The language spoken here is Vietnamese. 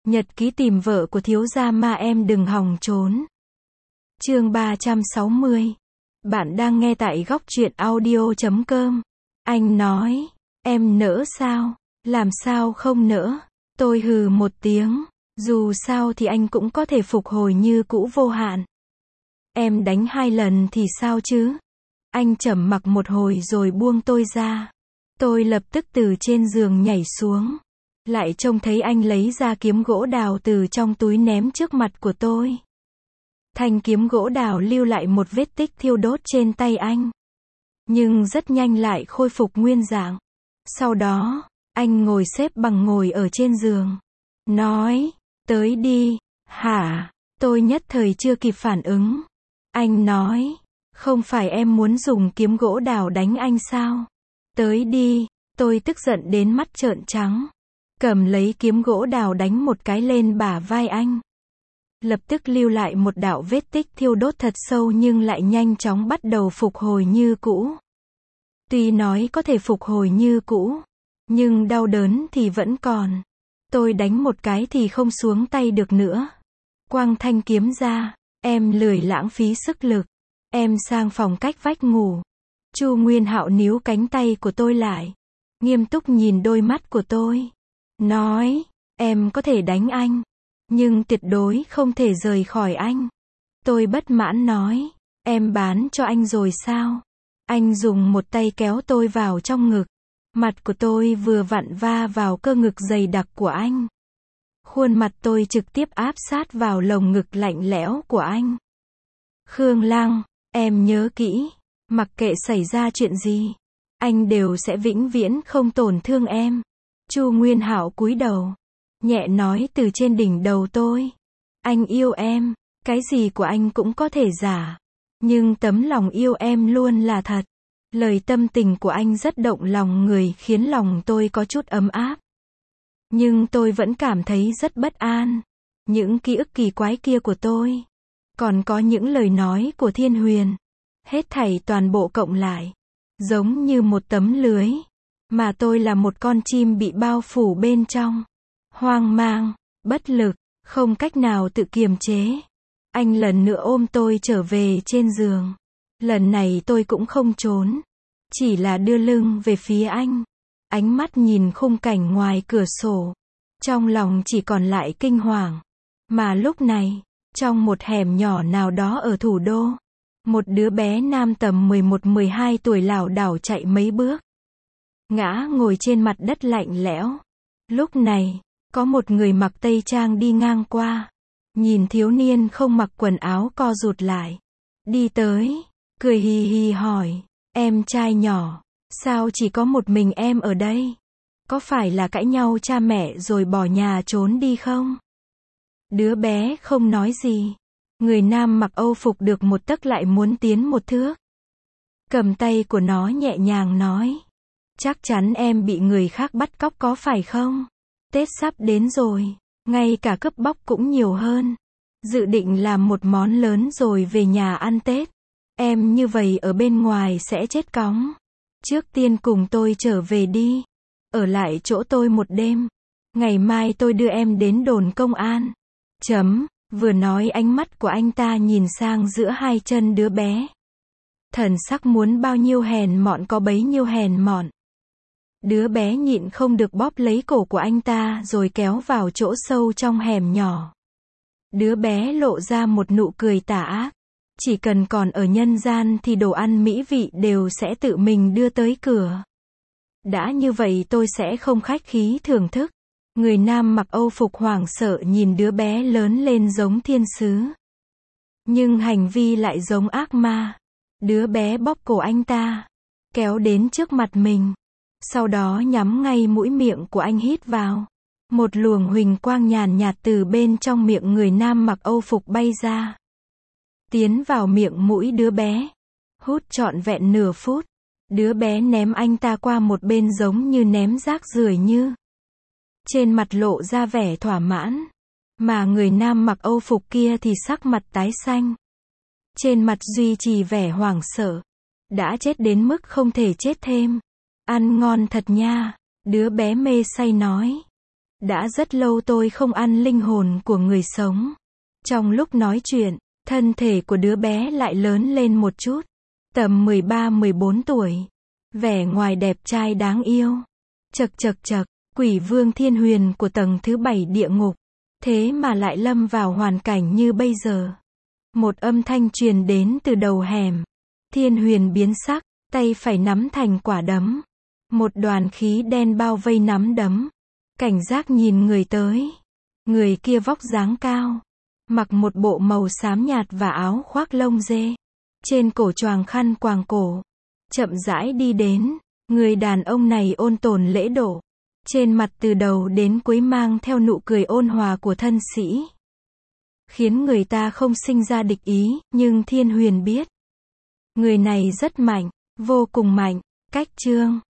Nhật ký tìm vợ của thiếu gia ma em đừng hòng trốn. Chương 360. Bạn đang nghe tại góc truyện audio.com. Anh nói, em nỡ sao? Làm sao không nỡ? Tôi hừ một tiếng, dù sao thì anh cũng có thể phục hồi như cũ vô hạn. Em đánh 2 lần thì sao chứ? Anh trầm mặc một hồi rồi buông tôi ra. Tôi lập tức từ trên giường nhảy xuống. Lại trông thấy anh lấy ra kiếm gỗ đào từ trong túi ném trước mặt của tôi. Thanh kiếm gỗ đào lưu lại một vết tích thiêu đốt trên tay anh. Nhưng rất nhanh lại khôi phục nguyên dạng. Sau đó, anh ngồi xếp bằng ngồi ở trên giường. Nói, tới đi, hả? Tôi nhất thời chưa kịp phản ứng. Anh nói, không phải em muốn dùng kiếm gỗ đào đánh anh sao? Tới đi, tôi tức giận đến mắt trợn trắng. Cầm lấy kiếm gỗ đào đánh một cái lên bả vai anh. Lập tức lưu lại một đạo vết tích thiêu đốt thật sâu nhưng lại nhanh chóng bắt đầu phục hồi như cũ. Tuy nói có thể phục hồi như cũ, nhưng đau đớn thì vẫn còn. Tôi đánh một cái thì không xuống tay được nữa. Quăng thanh kiếm ra, em lười lãng phí sức lực. Em sang phòng cách vách ngủ. Chu Nguyên Hạo níu cánh tay của tôi lại, nghiêm túc nhìn đôi mắt của tôi. Nói, em có thể đánh anh, nhưng tuyệt đối không thể rời khỏi anh. Tôi bất mãn nói, em bán cho anh rồi sao? Anh dùng một tay kéo tôi vào trong ngực. Mặt của tôi vừa vặn va vào cơ ngực dày đặc của anh. Khuôn mặt tôi trực tiếp áp sát vào lồng ngực lạnh lẽo của anh. Khương Lăng, em nhớ kỹ, mặc kệ xảy ra chuyện gì, anh đều sẽ vĩnh viễn không tổn thương em. Chu Nguyên Hạo cúi đầu, nhẹ nói từ trên đỉnh đầu tôi. Anh yêu em, cái gì của anh cũng có thể giả. Nhưng tấm lòng yêu em luôn là thật. Lời tâm tình của anh rất động lòng người khiến lòng tôi có chút ấm áp. Nhưng tôi vẫn cảm thấy rất bất an. Những ký ức kỳ quái kia của tôi. Còn có những lời nói của Thiên Huyền. Hết thảy toàn bộ cộng lại. Giống như một tấm lưới. Mà tôi là một con chim bị bao phủ bên trong. Hoang mang, bất lực, không cách nào tự kiềm chế. Anh lần nữa ôm tôi trở về trên giường. Lần này tôi cũng không trốn. Chỉ là đưa lưng về phía anh. Ánh mắt nhìn khung cảnh ngoài cửa sổ. Trong lòng chỉ còn lại kinh hoàng. Mà lúc này, trong một hẻm nhỏ nào đó ở thủ đô, một đứa bé nam tầm 11-12 tuổi lảo đảo chạy mấy bước. Ngã ngồi trên mặt đất lạnh lẽo. Lúc này, có một người mặc tây trang đi ngang qua. Nhìn thiếu niên không mặc quần áo co rụt lại. Đi tới, cười hì hì hỏi, em trai nhỏ, sao chỉ có một mình em ở đây? Có phải là cãi nhau cha mẹ rồi bỏ nhà trốn đi không? Đứa bé không nói gì. Người nam mặc Âu phục được một tấc lại muốn tiến một thước. Cầm tay của nó nhẹ nhàng nói, chắc chắn em bị người khác bắt cóc có phải không? Tết sắp đến rồi, ngay cả cướp bóc cũng nhiều hơn. Dự định làm một món lớn rồi về nhà ăn Tết. Em như vậy ở bên ngoài sẽ chết cóng. Trước tiên cùng tôi trở về đi. Ở lại chỗ tôi một đêm. Ngày mai tôi đưa em đến đồn công an. Vừa nói ánh mắt của anh ta nhìn sang giữa hai chân đứa bé. Thần sắc muốn bao nhiêu hèn mọn có bấy nhiêu hèn mọn. Đứa bé nhịn không được bóp lấy cổ của anh ta rồi kéo vào chỗ sâu trong hẻm nhỏ. Đứa bé lộ ra một nụ cười tà ác. Chỉ cần còn ở nhân gian thì đồ ăn mỹ vị đều sẽ tự mình đưa tới cửa. Đã như vậy tôi sẽ không khách khí thưởng thức. Người nam mặc Âu phục hoảng sợ nhìn đứa bé lớn lên giống thiên sứ. Nhưng hành vi lại giống ác ma. Đứa bé bóp cổ anh ta, kéo đến trước mặt mình. Sau đó nhắm ngay mũi miệng của anh hít vào. Một luồng huỳnh quang nhàn nhạt từ bên trong miệng người nam mặc Âu phục bay ra. Tiến vào miệng mũi đứa bé. Hút trọn vẹn nửa phút. Đứa bé ném anh ta qua một bên giống như ném rác rưởi như. Trên mặt lộ ra vẻ thỏa mãn. Mà người nam mặc Âu phục kia thì sắc mặt tái xanh. Trên mặt duy trì vẻ hoảng sợ. Đã chết đến mức không thể chết thêm. Ăn ngon thật nha. Đứa bé mê say nói. Đã rất lâu tôi không ăn linh hồn của người sống. Trong lúc nói chuyện, thân thể của đứa bé lại lớn lên một chút. Tầm 13-14 tuổi. Vẻ ngoài đẹp trai đáng yêu. Chậc chậc chậc, quỷ vương Thiên Huyền của tầng thứ 7 địa ngục. Thế mà lại lâm vào hoàn cảnh như bây giờ. Một âm thanh truyền đến từ đầu hẻm. Thiên Huyền biến sắc, tay phải nắm thành quả đấm. Một đoàn khí đen bao vây nắm đấm. Cảnh giác nhìn người tới. Người kia vóc dáng cao. Mặc một bộ màu xám nhạt và áo khoác lông dê. Trên cổ choàng khăn quàng cổ. Chậm rãi đi đến. Người đàn ông này ôn tồn lễ độ. Trên mặt từ đầu đến cuối mang theo nụ cười ôn hòa của thân sĩ. Khiến người ta không sinh ra địch ý, nhưng Thiên Huyền biết. Người này rất mạnh, vô cùng mạnh. Cách chương